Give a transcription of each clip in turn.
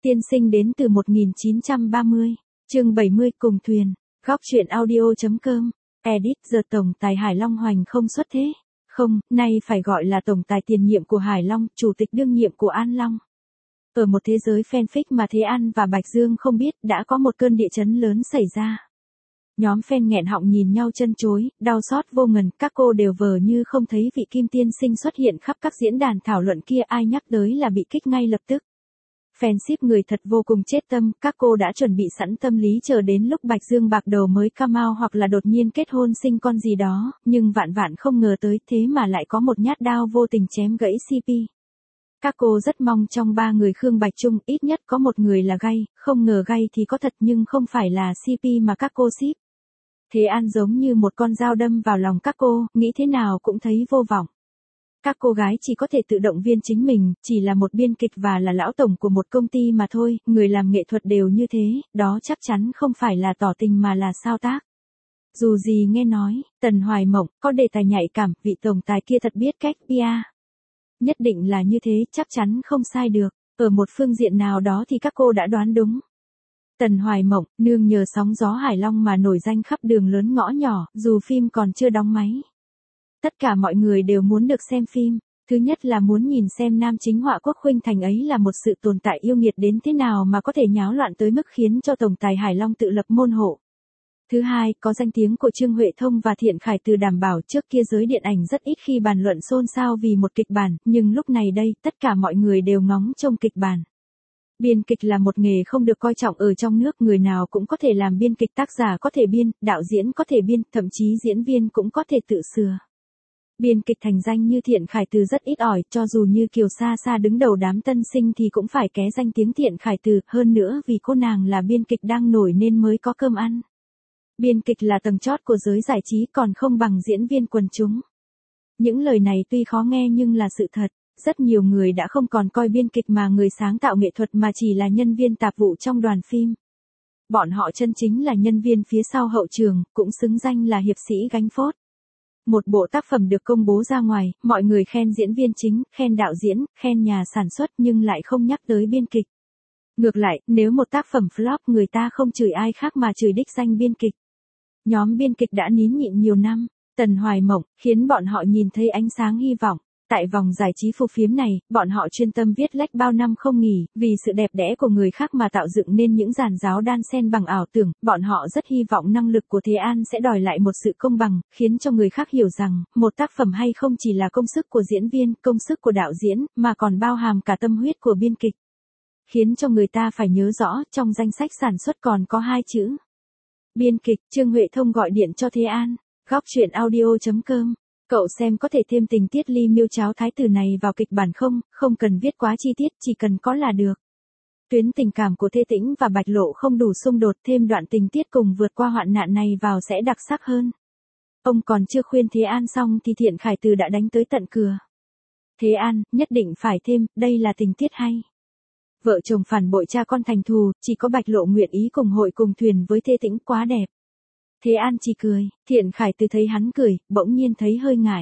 Tiên sinh đến từ 1930, chương 70 cùng thuyền, góc truyện audio.com, edit giờ tổng tài Hải Long hoành không xuất thế. Không, nay phải gọi là tổng tài tiền nhiệm của Hải Long, chủ tịch đương nhiệm của An Long. Ở một thế giới fanfic mà Thế An và Bạch Dương không biết đã có một cơn địa chấn lớn xảy ra. Nhóm fan nghẹn họng nhìn nhau chân chối, đau xót vô ngần, các cô đều vờ như không thấy vị Kim tiên sinh xuất hiện khắp các diễn đàn thảo luận kia, ai nhắc tới là bị kích ngay lập tức. Fanship người thật vô cùng chết tâm, các cô đã chuẩn bị sẵn tâm lý chờ đến lúc Bạch Dương bạc đầu mới come out hoặc là đột nhiên kết hôn sinh con gì đó, nhưng vạn vạn không ngờ tới thế mà lại có một nhát đao vô tình chém gãy CP. Các cô rất mong trong ba người Khương Bạch Trung ít nhất có một người là gay, không ngờ gay thì có thật nhưng không phải là CP mà các cô ship. Thế An giống như một con dao đâm vào lòng các cô, nghĩ thế nào cũng thấy vô vọng. Các cô gái chỉ có thể tự động viên chính mình, chỉ là một biên kịch và là lão tổng của một công ty mà thôi, người làm nghệ thuật đều như thế, đó chắc chắn không phải là tỏ tình mà là sao tác. Dù gì nghe nói, Tần Hoài Mộng, có đề tài nhạy cảm, vị tổng tài kia thật biết cách PR. Nhất định là như thế, chắc chắn không sai được, ở một phương diện nào đó thì các cô đã đoán đúng. Tần Hoài Mộng, nương nhờ sóng gió Hải Long mà nổi danh khắp đường lớn ngõ nhỏ, dù phim còn chưa đóng máy. Tất cả mọi người đều muốn được xem phim. Thứ nhất là muốn nhìn xem nam chính Họa Quốc Khuynh Thành ấy là một sự tồn tại yêu nghiệt đến thế nào mà có thể nháo loạn tới mức khiến cho tổng tài Hải Long tự lập môn hộ. Thứ hai, có danh tiếng của Trương Huệ Thông và Thiện Khải Từ đảm bảo trước kia giới điện ảnh rất ít khi bàn luận xôn xao vì một kịch bản, nhưng lúc này đây, tất cả mọi người đều ngóng trông kịch bản. Biên kịch là một nghề không được coi trọng ở trong nước, người nào cũng có thể làm biên kịch, tác giả có thể biên, đạo diễn có thể biên, thậm chí diễn viên cũng có thể tự sửa. Biên kịch thành danh như Thiện Khải Từ rất ít ỏi, cho dù như Kiều Sa Sa đứng đầu đám tân sinh thì cũng phải ké danh tiếng Thiện Khải Từ, hơn nữa vì cô nàng là biên kịch đang nổi nên mới có cơm ăn. Biên kịch là tầng chót của giới giải trí còn không bằng diễn viên quần chúng. Những lời này tuy khó nghe nhưng là sự thật, rất nhiều người đã không còn coi biên kịch mà người sáng tạo nghệ thuật mà chỉ là nhân viên tạp vụ trong đoàn phim. Bọn họ chân chính là nhân viên phía sau hậu trường, cũng xứng danh là hiệp sĩ gánh phốt. Một bộ tác phẩm được công bố ra ngoài, mọi người khen diễn viên chính, khen đạo diễn, khen nhà sản xuất nhưng lại không nhắc tới biên kịch. Ngược lại, nếu một tác phẩm flop người ta không chửi ai khác mà chửi đích danh biên kịch. Nhóm biên kịch đã nín nhịn nhiều năm, Tần Hoài Mộng, khiến bọn họ nhìn thấy ánh sáng hy vọng. Tại vòng giải trí phù phiếm này, bọn họ chuyên tâm viết lách bao năm không nghỉ, vì sự đẹp đẽ của người khác mà tạo dựng nên những giàn giáo đan xen bằng ảo tưởng, bọn họ rất hy vọng năng lực của Thế An sẽ đòi lại một sự công bằng, khiến cho người khác hiểu rằng, một tác phẩm hay không chỉ là công sức của diễn viên, công sức của đạo diễn, mà còn bao hàm cả tâm huyết của biên kịch. Khiến cho người ta phải nhớ rõ, trong danh sách sản xuất còn có 2 chữ. Biên kịch. Trương Huệ Thông gọi điện cho Thế An, góc truyện audio.com. Cậu xem có thể thêm tình tiết ly miêu cháo thái tử này vào kịch bản không, không cần viết quá chi tiết, chỉ cần có là được. Tuyến tình cảm của Thê Tĩnh và Bạch Lộ không đủ xung đột, thêm đoạn tình tiết cùng vượt qua hoạn nạn này vào sẽ đặc sắc hơn. Ông còn chưa khuyên Thế An xong thì Thiện Khải Từ đã đánh tới tận cửa. Thế An, nhất định phải thêm, đây là tình tiết hay. Vợ chồng phản bội cha con thành thù, chỉ có Bạch Lộ nguyện ý cùng hội cùng thuyền với Thê Tĩnh, quá đẹp. Thế An chỉ cười, Thiện Khải Từ thấy hắn cười, bỗng nhiên thấy hơi ngại.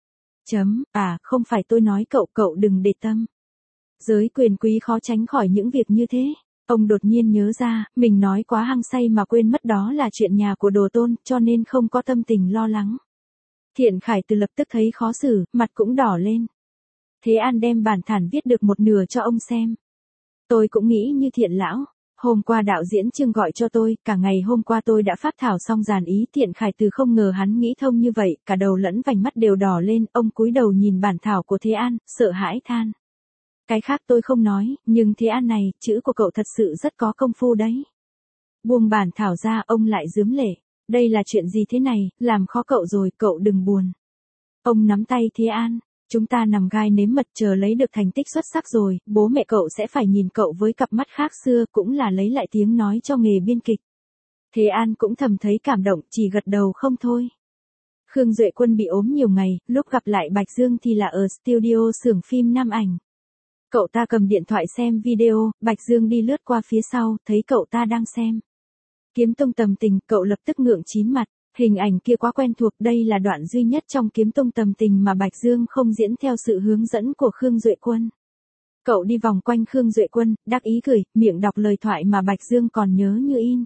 Không phải tôi nói cậu đừng để tâm. Giới quyền quý khó tránh khỏi những việc như thế. Ông đột nhiên nhớ ra, mình nói quá hăng say mà quên mất đó là chuyện nhà của Đồ Tôn, cho nên không có tâm tình lo lắng. Thiện Khải Từ lập tức thấy khó xử, mặt cũng đỏ lên. Thế An đem bản thảo viết được một nửa cho ông xem. Tôi cũng nghĩ như Thiện lão. Hôm qua đạo diễn Trương gọi cho tôi, cả ngày hôm qua tôi đã phát thảo xong dàn ý. Thiện Khải Từ không ngờ hắn nghĩ thông như vậy, cả đầu lẫn vành mắt đều đỏ lên, ông cúi đầu nhìn bản thảo của Thế An, sợ hãi than. Cái khác tôi không nói, nhưng Thế An này, chữ của cậu thật sự rất có công phu đấy. Buông bản thảo ra, ông lại rướm lệ. Đây là chuyện gì thế này, làm khó cậu rồi, cậu đừng buồn. Ông nắm tay Thế An. Chúng ta nằm gai nếm mật, chờ lấy được thành tích xuất sắc rồi, bố mẹ cậu sẽ phải nhìn cậu với cặp mắt khác xưa, cũng là lấy lại tiếng nói cho nghề biên kịch. Thế An cũng thầm thấy cảm động, chỉ gật đầu không thôi. Khương Duệ Quân bị ốm nhiều ngày, lúc gặp lại Bạch Dương thì là ở studio xưởng phim Nam Ảnh. Cậu ta cầm điện thoại xem video, Bạch Dương đi lướt qua phía sau, thấy cậu ta đang xem Kiếm Tông Tầm Tình, cậu lập tức ngượng chín mặt. Hình ảnh kia quá quen thuộc, đây là đoạn duy nhất trong Kiếm Tông Tầm Tình mà Bạch Dương không diễn theo sự hướng dẫn của Khương Duệ Quân. Cậu đi vòng quanh Khương Duệ Quân, đắc ý cười, miệng đọc lời thoại mà Bạch Dương còn nhớ như in.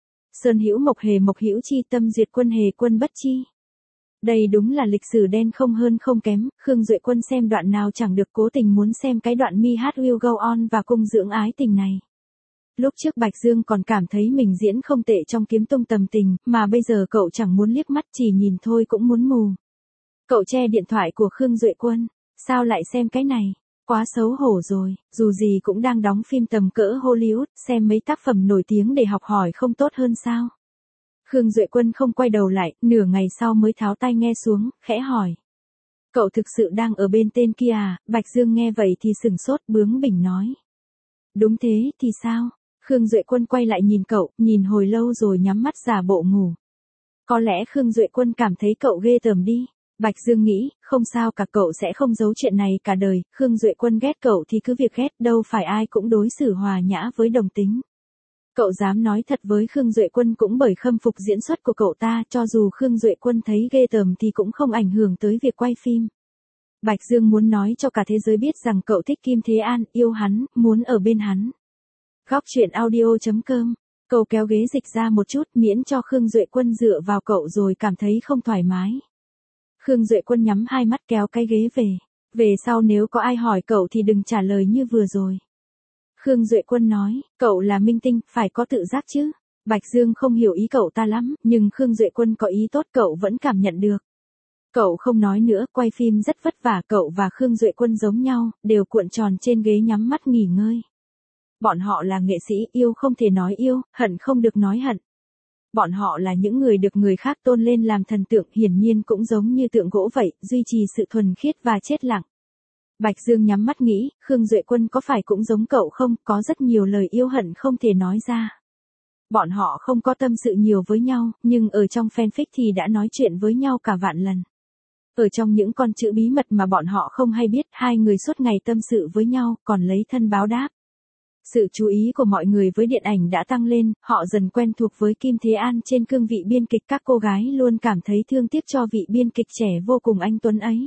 Sơn hữu mộc hữu chi, tâm duyệt quân bất chi. Đây đúng là lịch sử đen không hơn không kém, Khương Duệ Quân xem đoạn nào chẳng được, cố tình muốn xem cái đoạn Me Hát Will Go On và cung dưỡng ái tình này. Lúc trước Bạch Dương còn cảm thấy mình diễn không tệ trong Kiếm Tông Tầm Tình, mà bây giờ cậu chẳng muốn liếc mắt, chỉ nhìn thôi cũng muốn mù. Cậu che điện thoại của Khương Duệ Quân, sao lại xem cái này? Quá xấu hổ rồi, dù gì cũng đang đóng phim tầm cỡ Hollywood, xem mấy tác phẩm nổi tiếng để học hỏi không tốt hơn sao? Khương Duệ Quân không quay đầu lại, nửa ngày sau mới tháo tai nghe xuống, khẽ hỏi. Cậu thực sự đang ở bên tên kia à? Bạch Dương nghe vậy thì sửng sốt, bướng bỉnh nói. Đúng thế, thì sao? Khương Duệ Quân quay lại nhìn cậu, nhìn hồi lâu rồi nhắm mắt giả bộ ngủ. Có lẽ Khương Duệ Quân cảm thấy cậu ghê tởm đi. Bạch Dương nghĩ, không sao cả, cậu sẽ không giấu chuyện này cả đời, Khương Duệ Quân ghét cậu thì cứ việc ghét, đâu phải ai cũng đối xử hòa nhã với đồng tính. Cậu dám nói thật với Khương Duệ Quân cũng bởi khâm phục diễn xuất của cậu ta, cho dù Khương Duệ Quân thấy ghê tởm thì cũng không ảnh hưởng tới việc quay phim. Bạch Dương muốn nói cho cả thế giới biết rằng cậu thích Kim Thế An, yêu hắn, muốn ở bên hắn. Góc truyện audio.com. Cậu kéo ghế dịch ra một chút, miễn cho Khương Duệ Quân dựa vào cậu rồi cảm thấy không thoải mái. Khương Duệ Quân nhắm hai mắt kéo cái ghế về. Về sau nếu có ai hỏi cậu thì đừng trả lời như vừa rồi. Khương Duệ Quân nói, cậu là minh tinh, phải có tự giác chứ. Bạch Dương không hiểu ý cậu ta lắm, nhưng Khương Duệ Quân có ý tốt cậu vẫn cảm nhận được. Cậu không nói nữa, quay phim rất vất vả, cậu và Khương Duệ Quân giống nhau, đều cuộn tròn trên ghế nhắm mắt nghỉ ngơi. Bọn họ là nghệ sĩ, yêu không thể nói yêu, hận không được nói hận. Bọn họ là những người được người khác tôn lên làm thần tượng, hiển nhiên cũng giống như tượng gỗ vậy, duy trì sự thuần khiết và chết lặng. Bạch Dương nhắm mắt nghĩ, Khương Duệ Quân có phải cũng giống cậu không, có rất nhiều lời yêu hận không thể nói ra. Bọn họ không có tâm sự nhiều với nhau, nhưng ở trong fanfic thì đã nói chuyện với nhau cả vạn lần. Ở trong những con chữ bí mật mà bọn họ không hay biết, hai người suốt ngày tâm sự với nhau, còn lấy thân báo đáp. Sự chú ý của mọi người với điện ảnh đã tăng lên, họ dần quen thuộc với Kim Thế An trên cương vị biên kịch, các cô gái luôn cảm thấy thương tiếc cho vị biên kịch trẻ vô cùng anh tuấn ấy.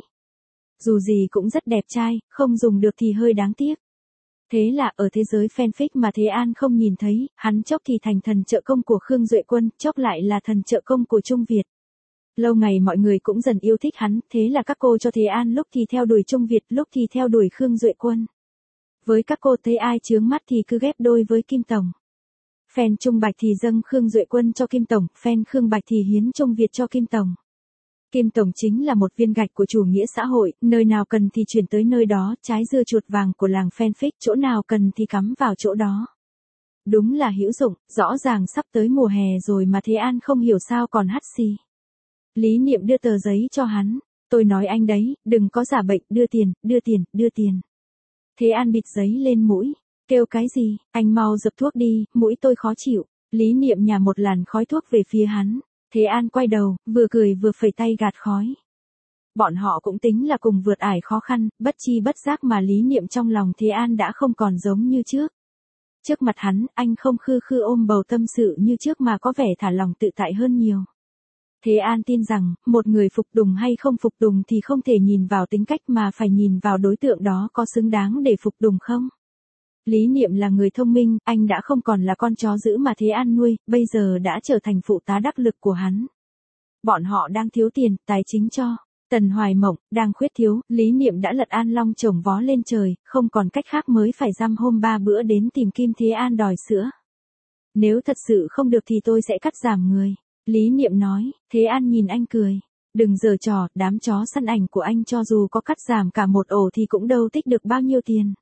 Dù gì cũng rất đẹp trai, không dùng được thì hơi đáng tiếc. Thế là ở thế giới fanfic mà Thế An không nhìn thấy, hắn chốc thì thành thần trợ công của Khương Duệ Quân, chốc lại là thần trợ công của Trung Việt. Lâu ngày mọi người cũng dần yêu thích hắn, thế là các cô cho Thế An lúc thì theo đuổi Trung Việt, lúc thì theo đuổi Khương Duệ Quân. Với các cô thấy ai chướng mắt thì cứ ghép đôi với Kim Tổng. Fan Trung Bạch thì dâng Khương Duệ Quân cho Kim Tổng, fan Khương Bạch thì hiến Trung Việt cho Kim Tổng. Kim Tổng chính là một viên gạch của chủ nghĩa xã hội, nơi nào cần thì chuyển tới nơi đó, trái dưa chuột vàng của làng fanfic, chỗ nào cần thì cắm vào chỗ đó. Đúng là hữu dụng, rõ ràng sắp tới mùa hè rồi mà Thế An không hiểu sao còn hắt xì. Lý Niệm đưa tờ giấy cho hắn, tôi nói anh đấy, đừng có giả bệnh, đưa tiền, đưa tiền, đưa tiền. Thế An bịt giấy lên mũi, kêu cái gì, anh mau dập thuốc đi, mũi tôi khó chịu. Lý Niệm nhả một làn khói thuốc về phía hắn. Thế An quay đầu, vừa cười vừa phẩy tay gạt khói. Bọn họ cũng tính là cùng vượt ải khó khăn, bất chi bất giác mà Lý Niệm trong lòng Thế An đã không còn giống như trước. Trước mặt hắn, anh không khư khư ôm bầu tâm sự như trước mà có vẻ thả lòng tự tại hơn nhiều. Thế An tin rằng, một người phục tùng hay không phục tùng thì không thể nhìn vào tính cách mà phải nhìn vào đối tượng đó có xứng đáng để phục tùng không. Lý Niệm là người thông minh, anh đã không còn là con chó dữ mà Thế An nuôi, bây giờ đã trở thành phụ tá đắc lực của hắn. Bọn họ đang thiếu tiền, tài chính cho. Tần Hoài Mộng, đang khuyết thiếu, Lý Niệm đã lật An Long chồng vó lên trời, không còn cách khác mới phải dăm hôm 3 bữa đến tìm Kim Thế An đòi sữa. Nếu thật sự không được thì tôi sẽ cắt giảm người. Lý Niệm nói, Thế An nhìn anh cười. Đừng giở trò, đám chó săn ảnh của anh cho dù có cắt giảm cả một ổ thì cũng đâu tích được bao nhiêu tiền.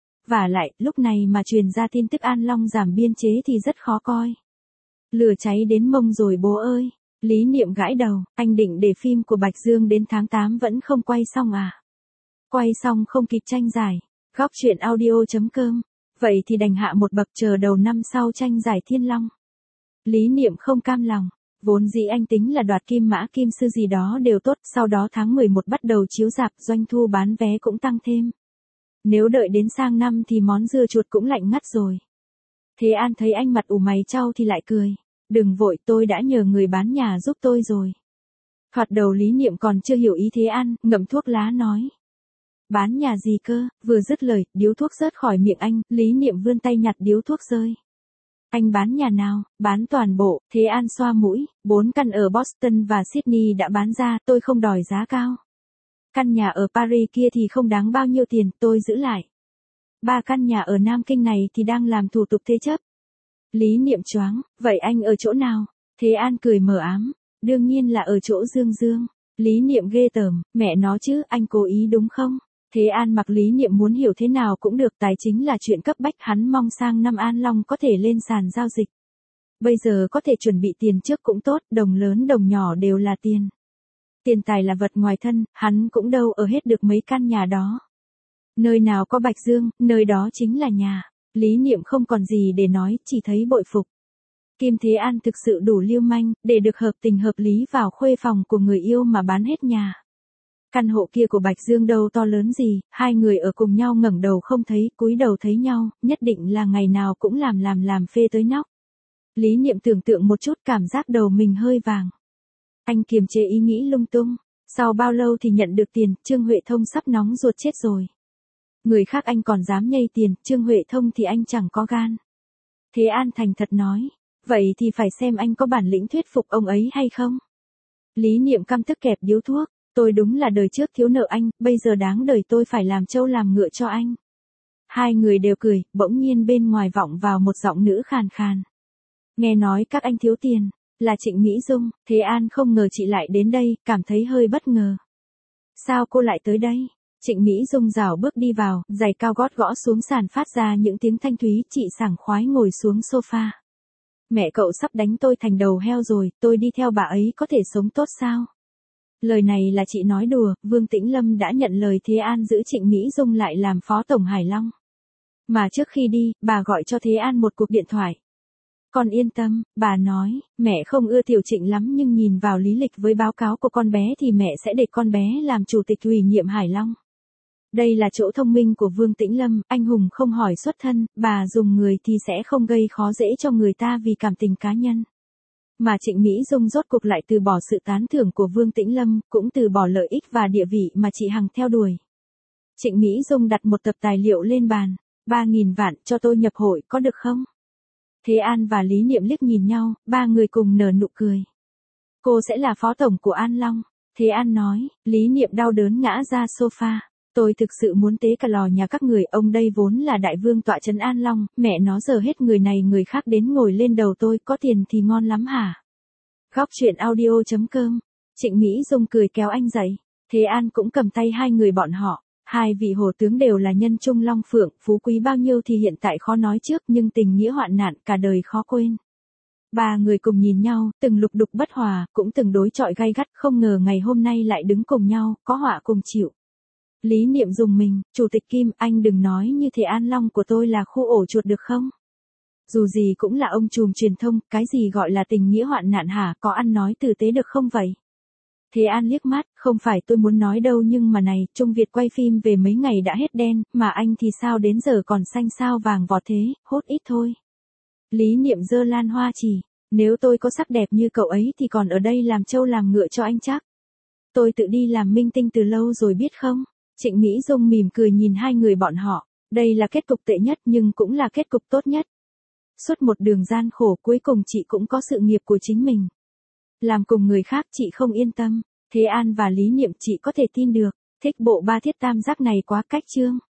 Và lại, lúc này mà truyền ra tin tức An Long giảm biên chế thì rất khó coi. Lửa cháy đến mông rồi bố ơi. Lý Niệm gãi đầu, anh định để phim của Bạch Dương đến tháng 8 vẫn không quay xong à? Quay xong không kịp tranh giải. Góc truyện audio.com. Vậy thì đành hạ một bậc chờ đầu năm sau tranh giải Thiên Long. Lý Niệm không cam lòng. Vốn dĩ anh tính là đoạt Kim Mã Kim Sư gì đó đều tốt, sau đó tháng 11 bắt đầu chiếu rạp, doanh thu bán vé cũng tăng thêm. Nếu đợi đến sang năm thì món dưa chuột cũng lạnh ngắt rồi. Thế An thấy anh mặt ủ mày chau thì lại cười. Đừng vội, tôi đã nhờ người bán nhà giúp tôi rồi. Thoạt đầu Lý Niệm còn chưa hiểu ý Thế An, ngậm thuốc lá nói. Bán nhà gì cơ? Vừa dứt lời, điếu thuốc rớt khỏi miệng anh, Lý Niệm vươn tay nhặt điếu thuốc rơi. Anh bán nhà nào? Bán toàn bộ. Thế An xoa mũi, 4 căn ở Boston và Sydney đã bán ra, tôi không đòi giá cao. Căn nhà ở Paris kia thì không đáng bao nhiêu tiền, tôi giữ lại. 3 căn nhà ở Nam Kinh này thì đang làm thủ tục thế chấp. Lý Niệm choáng, vậy anh ở chỗ nào? Thế An cười mờ ám, đương nhiên là ở chỗ Dương Dương. Lý Niệm ghê tởm, mẹ nó chứ, anh cố ý đúng không? Thế An mặc Lý Niệm muốn hiểu thế nào cũng được, tài chính là chuyện cấp bách, hắn mong sang năm An Long có thể lên sàn giao dịch. Bây giờ có thể chuẩn bị tiền trước cũng tốt, đồng lớn đồng nhỏ đều là tiền. Tiền tài là vật ngoài thân, hắn cũng đâu ở hết được mấy căn nhà đó. Nơi nào có Bạch Dương, nơi đó chính là nhà. Lý Niệm không còn gì để nói, chỉ thấy bội phục. Kim Thế An thực sự đủ lưu manh, để được hợp tình hợp lý vào khuê phòng của người yêu mà bán hết nhà. Căn hộ kia của Bạch Dương đâu to lớn gì, hai người ở cùng nhau ngẩng đầu không thấy, cúi đầu thấy nhau, nhất định là ngày nào cũng làm phê tới nóc. Lý Niệm tưởng tượng một chút, cảm giác đầu mình hơi vàng. Anh kiềm chế ý nghĩ lung tung. Sau bao lâu thì nhận được tiền, Trương Huệ Thông sắp nóng ruột chết rồi. Người khác anh còn dám nhây tiền, Trương Huệ Thông thì anh chẳng có gan. Thế An thành thật nói, vậy thì phải xem anh có bản lĩnh thuyết phục ông ấy hay không. Lý Niệm căm tức kẹp điếu thuốc, tôi đúng là đời trước thiếu nợ anh, bây giờ đáng đời tôi phải làm trâu làm ngựa cho anh. Hai người đều cười, bỗng nhiên bên ngoài vọng vào một giọng nữ khàn khàn. Nghe nói các anh thiếu tiền, là Trịnh Mỹ Dung. Thế An không ngờ chị lại đến đây, cảm thấy hơi bất ngờ. Sao cô lại tới đây? Trịnh Mỹ Dung rảo bước đi vào, giày cao gót gõ xuống sàn phát ra những tiếng thanh thúy, chị sảng khoái ngồi xuống sofa. Mẹ cậu sắp đánh tôi thành đầu heo rồi, tôi đi theo bà ấy có thể sống tốt sao? Lời này là chị nói đùa, Vương Tĩnh Lâm đã nhận lời Thế An giữ Trịnh Mỹ Dung lại làm phó tổng Hải Long. Mà trước khi đi, bà gọi cho Thế An một cuộc điện thoại. Con yên tâm, bà nói, mẹ không ưa Tiểu Trịnh lắm nhưng nhìn vào lý lịch với báo cáo của con bé thì mẹ sẽ để con bé làm chủ tịch ủy nhiệm Hải Long. Đây là chỗ thông minh của Vương Tĩnh Lâm, anh hùng không hỏi xuất thân, bà dùng người thì sẽ không gây khó dễ cho người ta vì cảm tình cá nhân. Mà Trịnh Mỹ Dung rốt cuộc lại từ bỏ sự tán thưởng của Vương Tĩnh Lâm, cũng từ bỏ lợi ích và địa vị mà chị Hằng theo đuổi. Trịnh Mỹ Dung đặt một tập tài liệu lên bàn, 3.000 vạn cho tôi nhập hội có được không? Thế An và Lý Niệm liếc nhìn nhau, ba người cùng nở nụ cười. Cô sẽ là phó tổng của An Long. Thế An nói, Lý Niệm đau đớn ngã ra sofa. Tôi thực sự muốn tế cả lò nhà các người, ông đây vốn là đại vương tọa trấn An Long, mẹ nó giờ hết người này người khác đến ngồi lên đầu tôi, có tiền thì ngon lắm hả? Góc truyện audio.com. Trịnh Mỹ Dung cười kéo anh dậy. Thế An cũng cầm tay hai người bọn họ. Hai vị hồ tướng đều là nhân trung long phượng, phú quý bao nhiêu thì hiện tại khó nói trước, nhưng tình nghĩa hoạn nạn cả đời khó quên. Ba người cùng nhìn nhau, từng lục đục bất hòa, cũng từng đối chọi gay gắt, không ngờ ngày hôm nay lại đứng cùng nhau, có họa cùng chịu. Lý Niệm dùng mình, Chủ tịch Kim, anh đừng nói như thế, An Long của tôi là khu ổ chuột được không? Dù gì cũng là ông trùm truyền thông, cái gì gọi là tình nghĩa hoạn nạn hả, có ăn nói tử tế được không vậy? Thế An liếc mắt, không phải tôi muốn nói đâu nhưng mà này, Trung Việt quay phim về mấy ngày đã hết đen, mà anh thì sao đến giờ còn xanh sao vàng vọt thế, hốt ít thôi. Lý Niệm giơ lan hoa chỉ, nếu tôi có sắc đẹp như cậu ấy thì còn ở đây làm trâu làm ngựa cho anh chắc. Tôi tự đi làm minh tinh từ lâu rồi biết không? Trịnh Mỹ Dung mỉm cười nhìn hai người bọn họ, đây là kết cục tệ nhất nhưng cũng là kết cục tốt nhất. Suốt một đường gian khổ cuối cùng chị cũng có sự nghiệp của chính mình. Làm cùng người khác chị không yên tâm, Thế An và Lý Niệm chị có thể tin được, thích bộ ba thiết tam giác này quá cách chương.